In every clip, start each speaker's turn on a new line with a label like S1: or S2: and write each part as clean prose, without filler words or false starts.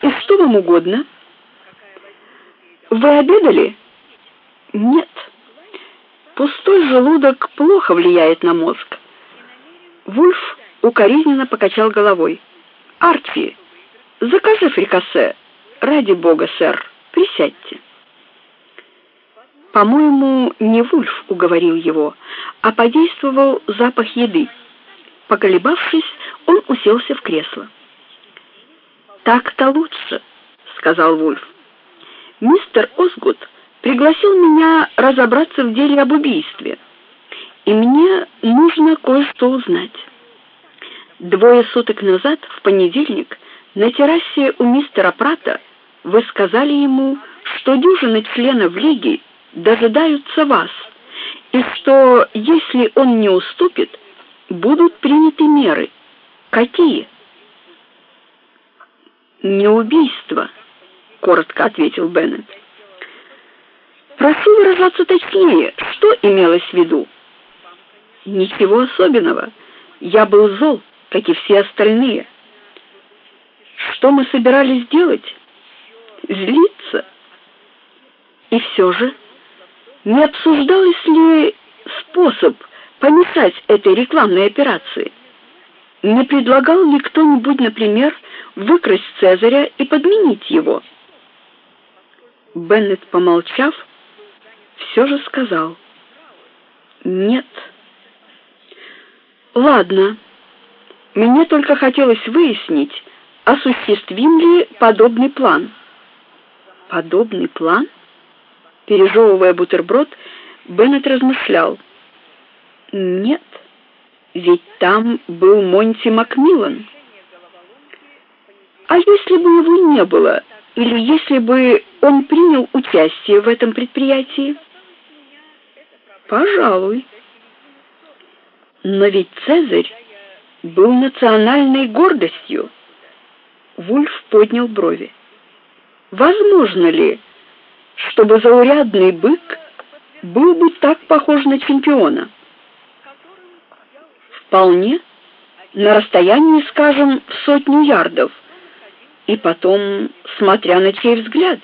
S1: что вам угодно? Вы обедали? Нет. Пустой желудок плохо влияет на мозг. Вульф укоризненно покачал головой. Арчи, закажи фрикасе. Ради бога, сэр, присядьте. По-моему, не Вульф уговорил его, а подействовал запах еды. Поколебавшись, он уселся в кресло. «Так-то лучше», — сказал Вульф. «Мистер Озгуд пригласил меня разобраться в деле об убийстве, и мне нужно кое-что узнать. 2 суток назад, в понедельник, на террасе у мистера Пратта вы сказали ему, что дюжина членов Лиги дожидаются вас, и что, если он не уступит, будут приняты меры. Какие?» «Не убийство», — коротко ответил Беннет. «Прошу выражаться точнее, что имелось в виду?» «Ничего особенного. Я был зол, как и все остальные». «Что мы собирались делать? Злиться?» «И все же, не обсуждалось ли способ помешать этой рекламной операции? Не предлагал ли кто-нибудь, например, выкрасть Цезаря и подменить его?» Беннет, помолчав, все же сказал: «Нет». «Ладно. Мне только хотелось выяснить, осуществим ли подобный план». «Подобный план?» Пережевывая бутерброд, Беннет размышлял. «Нет, ведь там был Монти Макмиллан. А если бы его не было, или если бы он принял участие в этом предприятии?» «Пожалуй. Но ведь Цезарь был национальной гордостью». Вульф поднял брови. «Возможно ли, чтобы заурядный бык был бы так похож на чемпиона?» «Вполне. На расстоянии, скажем, в 100 ярдов. И потом, смотря на чей взгляд».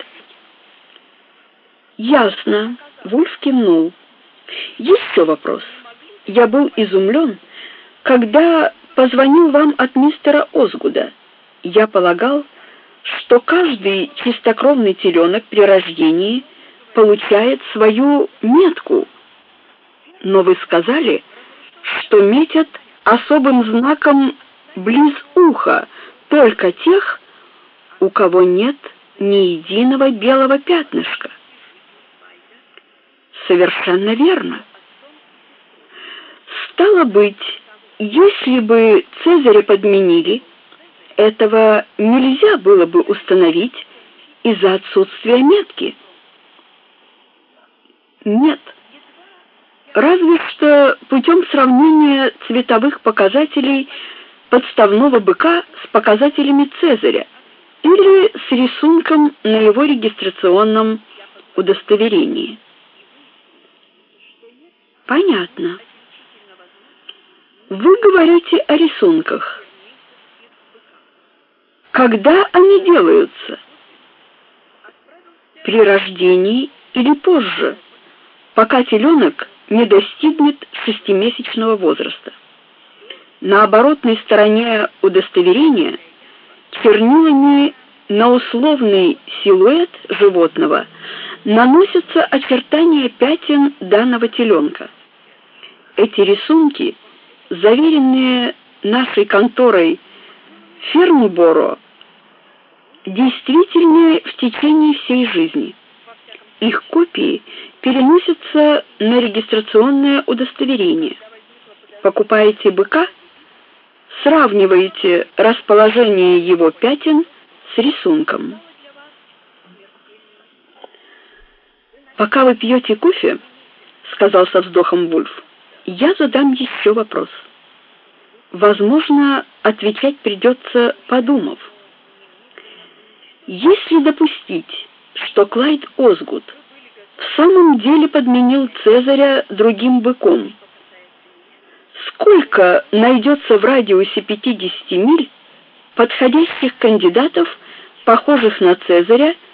S1: «Ясно», — Вульф кивнул. «Еще вопрос. Я был изумлен, когда позвонил вам от мистера Озгуда. Я полагал, что каждый чистокровный теленок при рождении получает свою метку. Но вы сказали, что метят особым знаком близ уха только тех, у кого нет ни единого белого пятнышка». «Совершенно верно. Стало быть, если бы Цезаря подменили, этого нельзя было бы установить из-за отсутствия метки?» «Нет. Разве что путем сравнения цветовых показателей подставного быка с показателями Цезаря или с рисунком на его регистрационном удостоверении». «Понятно. Вы говорите о рисунках. Когда они делаются? При рождении или позже, пока теленок не достигнет 6-месячного возраста. На оборотной стороне удостоверения чернилами на условный силуэт животного наносятся очертания пятен данного теленка. Эти рисунки, заверенные нашей конторой Фернборо, действительны в течение всей жизни. Их копии переносятся на регистрационное удостоверение. Покупаете быка, сравниваете расположение его пятен с рисунком. «Пока вы пьете кофе, — сказал со вздохом Вульф, — я задам еще вопрос. Возможно, отвечать придется, подумав. Если допустить, что Клайд Озгуд в самом деле подменил Цезаря другим быком, сколько найдется в радиусе 50 миль подходящих кандидатов похожих на Цезаря,